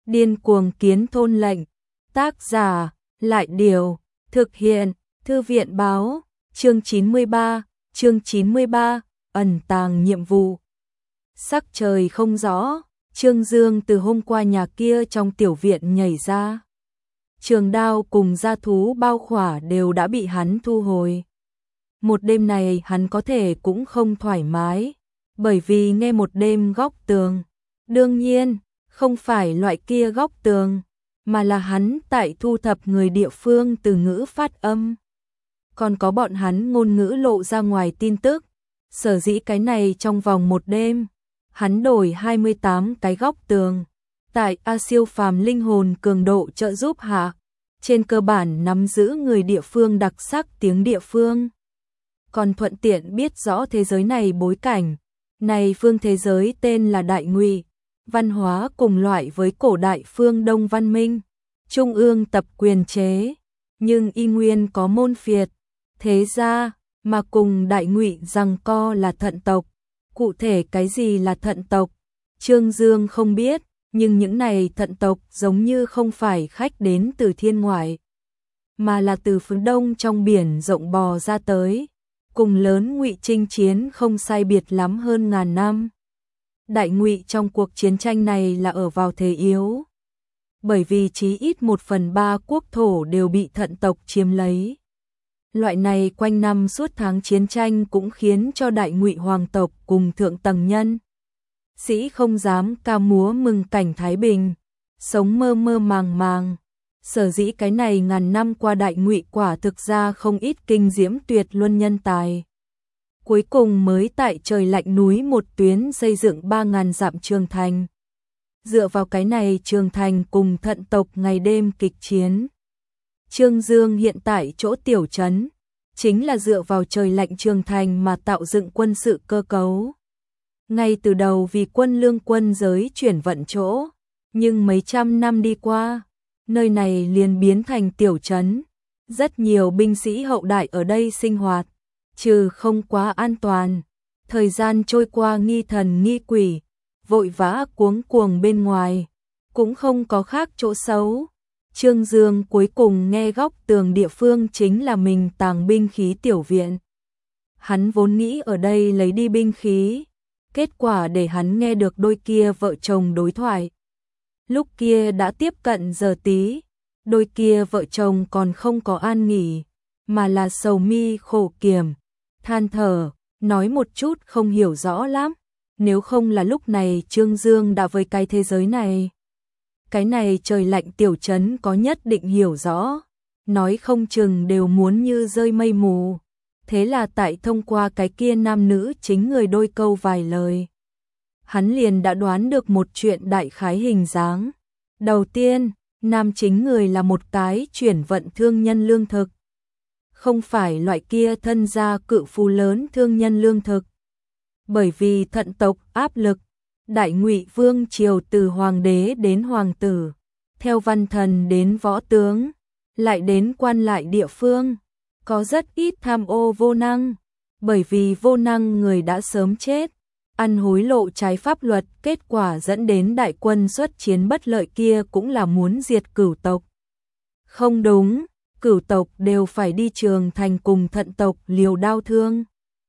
Điên cuồng kiến thôn lệnh. Tác giả, Lại Điều. Thực hiện, Thư viện báo. Chương 93, ẩn tàng nhiệm vụ. Sắc trời không rõ, Trương Dương từ hôm qua nhà kia trong tiểu viện nhảy ra. Trường đao cùng gia thú bao khỏa đều đã bị hắn thu hồi. Một đêm này hắn có thể cũng không thoải mái, bởi vì nghe một đêm góc tường. Đương nhiên, không phải loại kia góc tường, mà là hắn tại thu thập người địa phương từ ngữ phát âm. Còn có bọn hắn ngôn ngữ lộ ra ngoài tin tức, sở dĩ cái này trong vòng một đêm, hắn đổi 28 cái góc tường. Tại A siêu phàm linh hồn cường độ trợ giúp hạ, trên cơ bản nắm giữ người địa phương đặc sắc tiếng địa phương. Còn thuận tiện biết rõ thế giới này bối cảnh. Này phương thế giới tên là Đại Ngụy, văn hóa cùng loại với cổ đại phương Đông văn minh, trung ương tập quyền chế, nhưng y nguyên có môn phiệt, thế ra, mà cùng Đại Ngụy giằng co là Thận tộc. Cụ thể cái gì là Thận tộc, Trương Dương không biết, nhưng những này Thận tộc giống như không phải khách đến từ thiên ngoại, mà là từ phương Đông trong biển rộng bò ra tới, cùng lớn Ngụy chinh chiến không sai biệt lắm hơn ngàn năm. Đại Ngụy trong cuộc chiến tranh này là ở vào thế yếu, bởi vì chí ít 1/3 quốc thổ đều bị Thận tộc chiếm lấy. Loại này quanh năm suốt tháng chiến tranh cũng khiến cho Đại Ngụy hoàng tộc cùng thượng tầng nhân sĩ không dám ca múa mừng cảnh thái bình, sống mơ mơ màng màng. Sở dĩ cái này ngàn năm qua Đại Ngụy quả thực ra không ít kinh diễm tuyệt luân nhân tài. Cuối cùng mới tại trời lạnh núi một tuyến xây dựng 3000 dặm trường thành. Dựa vào cái này trường thành cùng Thận tộc ngày đêm kịch chiến. Trương Dương hiện tại chỗ tiểu trấn, chính là dựa vào trời lạnh trường thành mà tạo dựng quân sự cơ cấu. Ngay từ đầu vì quân lương quân giới chuyển vận chỗ, nhưng mấy trăm năm đi qua, nơi này liền biến thành tiểu trấn. Rất nhiều binh sĩ hậu đại ở đây sinh hoạt, trừ không quá an toàn. Thời gian trôi qua nghi thần nghi quỷ, vội vã cuống cuồng bên ngoài, cũng không có khác chỗ xấu. Trương Dương cuối cùng nghe góc tường địa phương chính là mình tàng binh khí tiểu viện. Hắn vốn nghĩ ở đây lấy đi binh khí, kết quả để hắn nghe được đôi kia vợ chồng đối thoại. Lúc kia đã tiếp cận giờ tí, đôi kia vợ chồng còn không có an nghỉ, mà là sầu mi khổ kiểm, than thở, nói một chút không hiểu rõ lắm. Nếu không là lúc này Trương Dương đã với cái thế giới này, cái này trời lạnh tiểu trấn có nhất định hiểu rõ, nói không chừng đều muốn như rơi mây mù. Thế là tại thông qua cái kia nam nữ chính người đôi câu vài lời, hắn liền đã đoán được một chuyện đại khái hình dáng. Đầu tiên, nam chính người là một cái chuyển vận thương nhân lương thực, không phải loại kia thân gia cự phú lớn thương nhân lương thực. Bởi vì Thận tộc áp lực, Đại Ngụy vương triều từ hoàng đế đến hoàng tử, theo văn thần đến võ tướng, lại đến quan lại địa phương, có rất ít tham ô vô năng, bởi vì vô năng người đã sớm chết, ăn hối lộ trái pháp luật, kết quả dẫn đến đại quân xuất chiến bất lợi kia cũng là muốn diệt Cửu tộc. Không đúng, Cửu tộc đều phải đi trường thành cùng Thận tộc liều đao thương.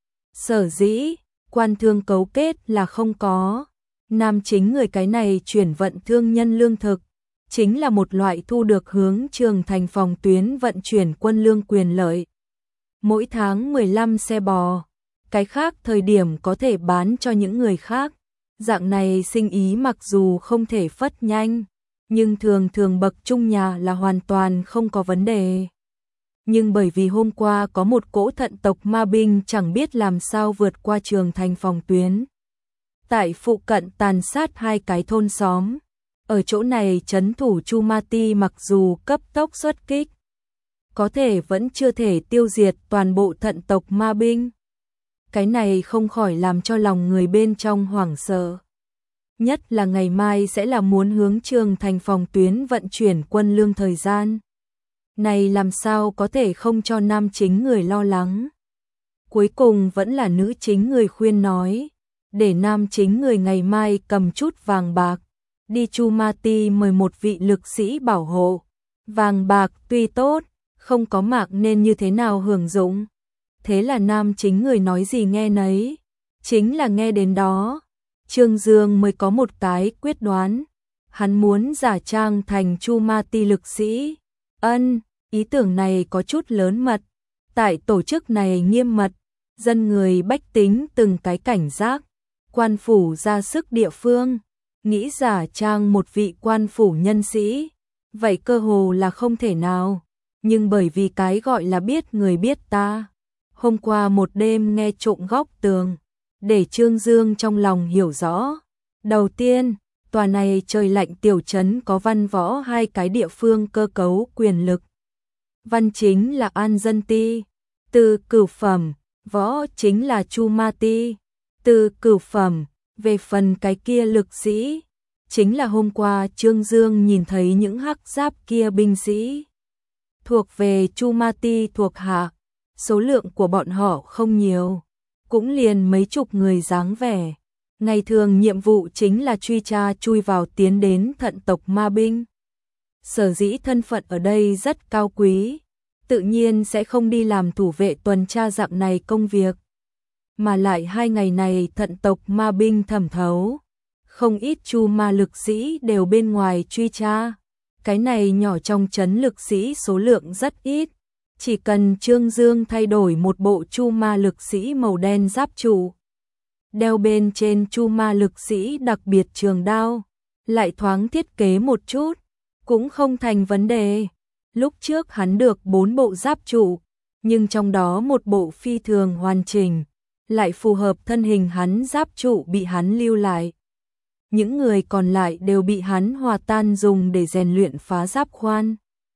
Sở dĩ, quan thương cấu kết là không có. Nam chính người cái này chuyển vận thương nhân lương thực, chính là một loại thu được hướng trường thành phòng tuyến vận chuyển quân lương quyền lợi. Mỗi tháng 15 xe bò, cái khác thời điểm có thể bán cho những người khác. Dạng này sinh ý mặc dù không thể phất nhanh, nhưng thường thường bậc trung nhà là hoàn toàn không có vấn đề. Nhưng bởi vì hôm qua có một cỗ Thận tộc ma binh chẳng biết làm sao vượt qua trường thành phòng tuyến, tại phụ cận tàn sát 2 cái thôn xóm. Ở chỗ này trấn thủ Chu Ma Ti mặc dù cấp tốc xuất kích, có thể vẫn chưa thể tiêu diệt toàn bộ Thận tộc ma binh. Cái này không khỏi làm cho lòng người bên trong hoảng sợ. Nhất là ngày mai sẽ là muốn hướng trường thành phòng tuyến vận chuyển quân lương thời gian. Này làm sao có thể không cho nam chính người lo lắng. Cuối cùng vẫn là nữ chính người khuyên nói, để nam chính người ngày mai cầm chút vàng bạc, đi Chu Ma Ti mời một vị lực sĩ bảo hộ. Vàng bạc tuy tốt, không có mạc nên như thế nào hưởng dụng. Thế là nam chính người nói gì nghe nấy, chính là nghe đến đó. Trương Dương mới có một cái quyết đoán, hắn muốn giả trang thành Chu Ma Ti lực sĩ. Ý tưởng này có chút lớn mật, tại tổ chức này nghiêm mật, dân người bách tính từng cái cảnh giác, quan phủ ra sức địa phương, nghĩ giả trang một vị quan phủ nhân sĩ, vậy cơ hồ là không thể nào, nhưng bởi vì cái gọi là biết người biết ta, hôm qua một đêm nghe trộm góc tường, để Trương Dương trong lòng hiểu rõ. Đầu tiên, tòa này trời lạnh tiểu trấn có văn võ hai cái địa phương cơ cấu quyền lực. Văn chính là An Dân Ti, từ cửu phẩm, võ chính là Chu Ma Ti, từ cửu phẩm. Về phần cái kia lực sĩ, chính là hôm qua Trương Dương nhìn thấy những hắc giáp kia binh sĩ. Thuộc về Chu Ma Ti thuộc hạ, số lượng của bọn họ không nhiều, cũng liền mấy chục người dáng vẻ. Ngày thường nhiệm vụ chính là truy tra chui vào tiến đến thận tộc ma binh. Sở dĩ thân phận ở đây rất cao quý, tự nhiên sẽ không đi làm thủ vệ tuần tra dạng này công việc. Mà lại 2 ngày này thận tộc ma binh thẩm thấu, không ít Chu Ma lực sĩ đều bên ngoài truy tra. Cái này nhỏ trong trấn lực sĩ số lượng rất ít, chỉ cần Trương Dương thay đổi một bộ Chu Ma lực sĩ màu đen giáp trụ, đeo bên trên Chu Ma lực sĩ đặc biệt trường đao, lại thoáng thiết kế một chút, cũng không thành vấn đề. Lúc trước hắn được 4 bộ giáp trụ, nhưng trong đó một bộ phi thường hoàn chỉnh, lại phù hợp thân hình hắn giáp trụ bị hắn lưu lại. Những người còn lại đều bị hắn hòa tan dùng để rèn luyện phá giáp khoan.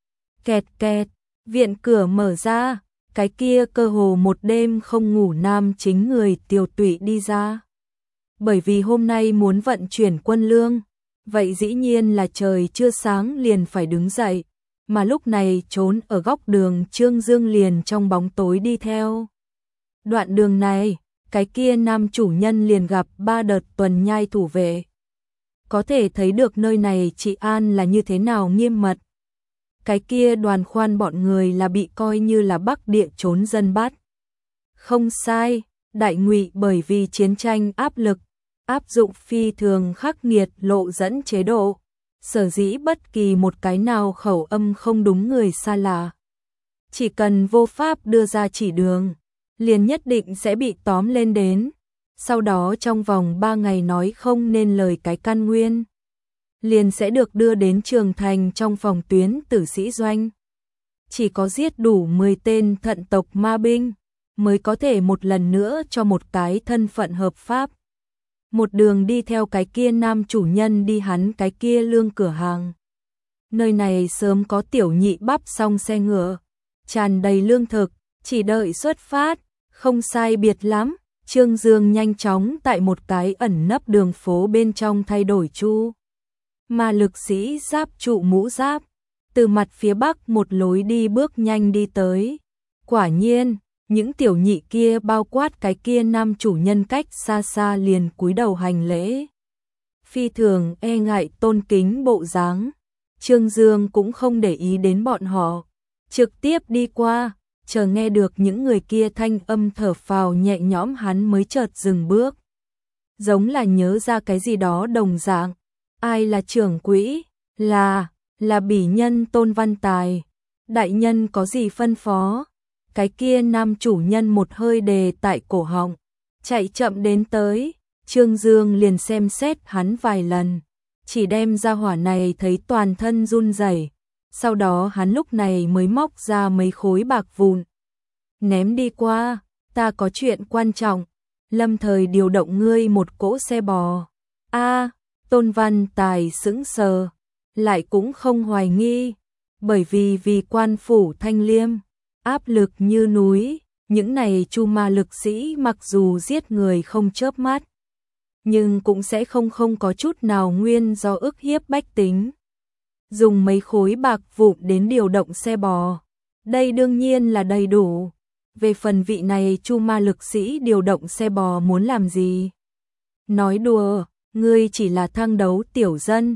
Kẹt kẹt, viện cửa mở ra, cái kia cơ hồ một đêm không ngủ nam chính người Tiêu Tụy đi ra. Bởi vì hôm nay muốn vận chuyển quân lương, vậy dĩ nhiên là trời chưa sáng liền phải đứng dậy, mà lúc này trốn ở góc đường Trương Dương liền trong bóng tối đi theo. Đoạn đường này, cái kia nam chủ nhân liền gặp 3 đợt tuần nhai thủ vệ. Có thể thấy được nơi này trị an là như thế nào nghiêm mật. Cái kia đoàn khoan bọn người là bị coi như là Bắc Địa trốn dân bắt. Không sai, Đại Ngụy bởi vì chiến tranh áp lực, áp dụng phi thường khắc nghiệt lộ dẫn chế độ, sở dĩ bất kỳ một cái nào khẩu âm không đúng người xa lạ, chỉ cần vô pháp đưa ra chỉ đường, liền nhất định sẽ bị tóm lên đến. Sau đó trong vòng 3 ngày nói không nên lời cái căn nguyên, liền sẽ được đưa đến Trường Thành trong phòng tuyến tử sĩ doanh. Chỉ có giết đủ 10 tên thận tộc ma binh, mới có thể một lần nữa cho một cái thân phận hợp pháp. Một đường đi theo cái kia nam chủ nhân đi hắn cái kia lương cửa hàng. Nơi này sớm có tiểu nhị bắp xong xe ngựa, tràn đầy lương thực, chỉ đợi xuất phát, không sai biệt lắm. Trương Dương nhanh chóng tại một cái ẩn nấp đường phố bên trong thay đổi Chu Ma lực sĩ giáp trụ mũ giáp, từ mặt phía bắc một lối đi bước nhanh đi tới. Quả nhiên, những tiểu nhị kia bao quát cái kia nam chủ nhân cách xa xa liền cúi đầu hành lễ. Phi thường e ngại tôn kính bộ dáng. Trương Dương cũng không để ý đến bọn họ, trực tiếp đi qua. Chờ nghe được những người kia thanh âm thở phào nhẹ nhõm hắn mới chợt dừng bước. Giống là nhớ ra cái gì đó đồng dạng. Ai là trưởng quỹ? Là bỉ nhân Tôn Văn Tài. Đại nhân có gì phân phó? Cái kia nam chủ nhân một hơi đề tại cổ họng, chạy chậm đến tới. Trương Dương liền xem xét hắn vài lần, chỉ đem ra hỏa này thấy toàn thân run rẩy. Sau đó hắn lúc này mới móc ra mấy khối bạc vụn, ném đi qua. Ta có chuyện quan trọng, lâm thời điều động ngươi một cỗ xe bò. Tôn Văn Tài sững sờ, lại cũng không hoài nghi, bởi vì quan phủ Thanh Liêm, áp lực như núi, những này Chu Ma lực sĩ mặc dù giết người không chớp mắt, nhưng cũng sẽ không có chút nào nguyên do ức hiếp bách tính. Dùng mấy khối bạc vụn đến điều động xe bò, đây đương nhiên là đầy đủ. Về phần vị này Chu Ma lực sĩ điều động xe bò muốn làm gì? Nói đùa, ngươi chỉ là thang đấu tiểu dân,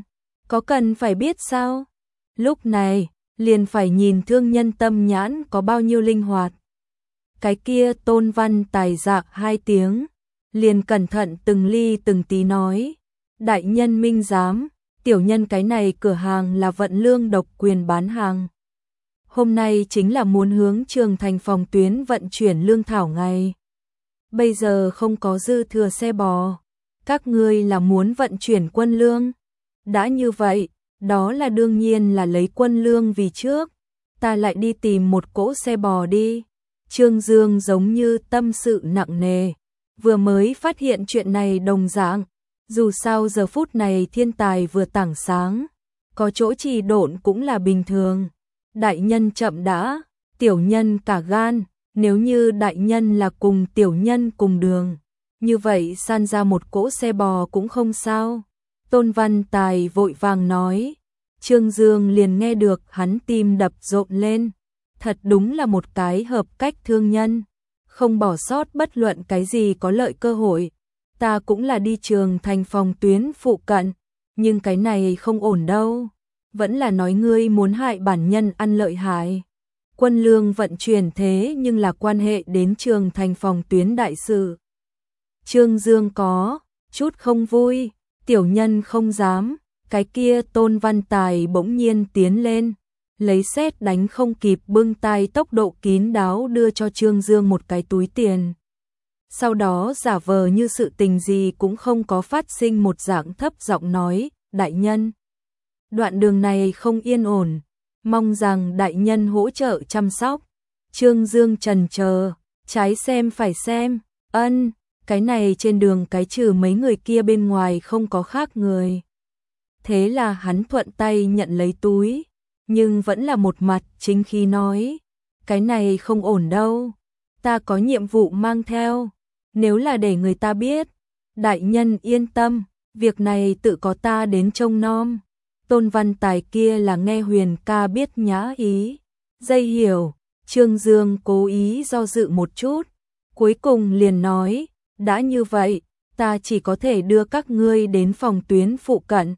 Có cần phải biết sao? Lúc này, liền phải nhìn thương nhân tâm nhãn có bao nhiêu linh hoạt. Cái kia Tôn Văn Tài dạ 2 tiếng, liền cẩn thận từng ly từng tí nói. Đại nhân minh giám, tiểu nhân cái này cửa hàng là Vận Lương độc quyền bán hàng. Hôm nay chính là muốn hướng Trường Thành phòng tuyến vận chuyển lương thảo ngày. Bây giờ không có dư thừa xe bò. Các ngươi là muốn vận chuyển quân lương. Đã như vậy, đó là đương nhiên là lấy quân lương vì trước. Ta lại đi tìm một cỗ xe bò đi. Trương Dương giống như tâm sự nặng nề. Vừa mới phát hiện chuyện này đồng dạng. Dù sao giờ phút này thiên tài vừa tảng sáng. Có chỗ trì độn cũng là bình thường. Đại nhân chậm đã, tiểu nhân cả gan. Nếu như đại nhân là cùng tiểu nhân cùng đường, như vậy san ra một cỗ xe bò cũng không sao. Tôn Văn Tài vội vàng nói. Trương Dương liền nghe được hắn tim đập rộn lên. Thật đúng là một cái hợp cách thương nhân, không bỏ sót bất luận cái gì có lợi cơ hội. Ta cũng là đi Trường Thành phòng tuyến phụ cận, nhưng cái này không ổn đâu. Vẫn là nói ngươi muốn hại bản nhân ăn lợi hại. Quân lương vận chuyển thế nhưng là quan hệ đến Trường Thành phòng tuyến đại sự. Trương Dương có chút không vui, tiểu nhân không dám. Cái kia Tôn Văn Tài bỗng nhiên tiến lên, lấy sét đánh không kịp bưng tay tốc độ kín đáo đưa cho Trương Dương một cái túi tiền. Sau đó giả vờ như sự tình gì cũng không có phát sinh một dạng thấp giọng nói, đại nhân, đoạn đường này không yên ổn, mong rằng đại nhân hỗ trợ chăm sóc. Trương Dương trần chờ, trái xem phải xem, ân, cái này trên đường cái trừ mấy người kia bên ngoài không có khác người. Thế là hắn thuận tay nhận lấy túi, nhưng vẫn là một mặt chính khí nói, cái này không ổn đâu, ta có nhiệm vụ mang theo, nếu là để người ta biết, đại nhân yên tâm, việc này tự có ta đến trông nom. Tôn Văn Tài kia là nghe Huyền ca biết nhã ý, dây hiểu. Trương Dương cố ý do dự một chút, cuối cùng liền nói, đã như vậy, ta chỉ có thể đưa các ngươi đến phòng tuyến phụ cận.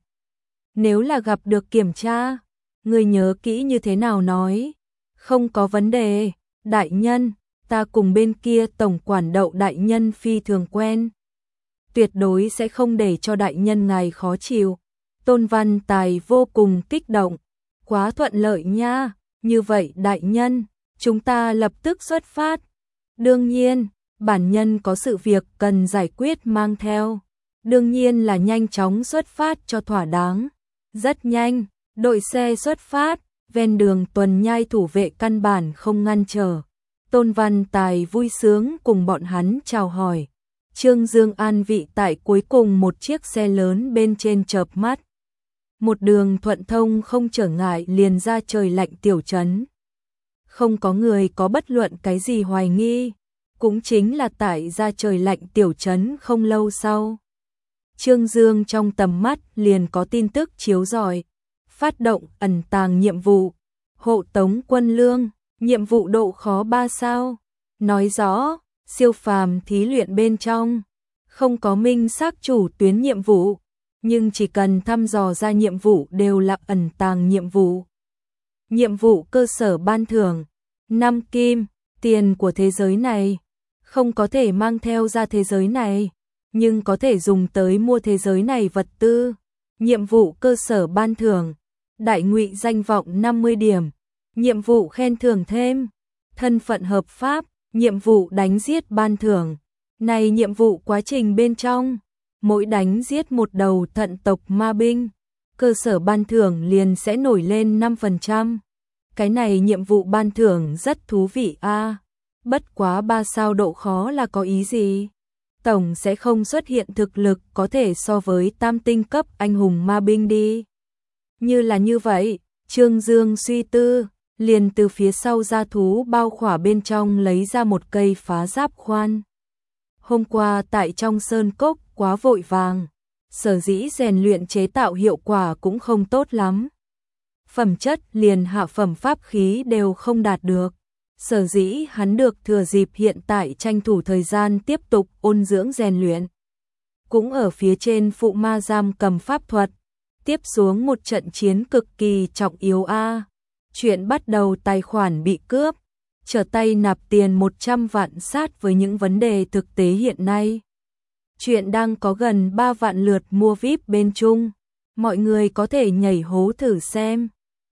Nếu là gặp được kiểm tra, ngươi nhớ kỹ như thế nào nói. Không có vấn đề, đại nhân, ta cùng bên kia tổng quản Đậu đại nhân phi thường quen. Tuyệt đối sẽ không để cho đại nhân ngài khó chịu. Tôn Văn Tài vô cùng kích động, quá thuận lợi nha, như vậy đại nhân, chúng ta lập tức xuất phát. Đương nhiên, bản nhân có sự việc cần giải quyết mang theo. Đương nhiên là nhanh chóng xuất phát cho thỏa đáng. Rất nhanh, đội xe xuất phát, ven đường tuần nhai thủ vệ căn bản không ngăn trở. Tôn Văn Tài vui sướng cùng bọn hắn chào hỏi. Trương Dương an vị tại cuối cùng một chiếc xe lớn bên trên chợp mắt. Một đường thuận thông không trở ngại liền ra trời lạnh tiểu trấn. Không có người có bất luận cái gì hoài nghi, cũng chính là tại ra trời lạnh tiểu trấn không lâu sau. Trương Dương trong tầm mắt liền có tin tức chiếu rọi, phát động ẩn tàng nhiệm vụ, hộ tống quân lương, nhiệm vụ độ khó 3 sao, nói rõ, siêu phàm thí luyện bên trong, không có minh xác chủ tuyến nhiệm vụ, nhưng chỉ cần thăm dò ra nhiệm vụ đều là ẩn tàng nhiệm vụ. Nhiệm vụ cơ sở ban thưởng, 5 kim, tiền của thế giới này, không có thể mang theo ra thế giới này, nhưng có thể dùng tới mua thế giới này vật tư. Nhiệm vụ cơ sở ban thưởng, đại ngụy danh vọng 50 điểm, nhiệm vụ khen thưởng thêm, thân phận hợp pháp, nhiệm vụ đánh giết ban thưởng. Này nhiệm vụ quá trình bên trong, mỗi đánh giết một đầu thận tộc ma binh, cơ sở ban thưởng liền sẽ nổi lên 5%. Cái này nhiệm vụ ban thưởng rất thú vị a. Bất quá 3 sao độ khó là có ý gì? Tổng sẽ không xuất hiện thực lực có thể so với tam tinh cấp anh hùng ma binh đi. Như là như vậy, Trương Dương suy tư, liền từ phía sau gia thú bao khỏa bên trong lấy ra một cây phá giáp khoan. Hôm qua tại trong sơn cốc quá vội vàng, sở dĩ rèn luyện chế tạo hiệu quả cũng không tốt lắm. Phẩm chất liền hạ phẩm pháp khí đều không đạt được. Sở dĩ hắn được thừa dịp hiện tại tranh thủ thời gian tiếp tục ôn dưỡng rèn luyện. Cũng ở phía trên phụ ma giam cầm pháp thuật, Tiếp xuống một trận chiến cực kỳ trọng yếu a. Chuyện bắt đầu tài khoản bị cướp, trở tay nạp tiền 100 vạn sát với những vấn đề thực tế hiện nay. Chuyện đang có gần 3 vạn lượt mua VIP bên Trung. Mọi người có thể nhảy hố thử xem.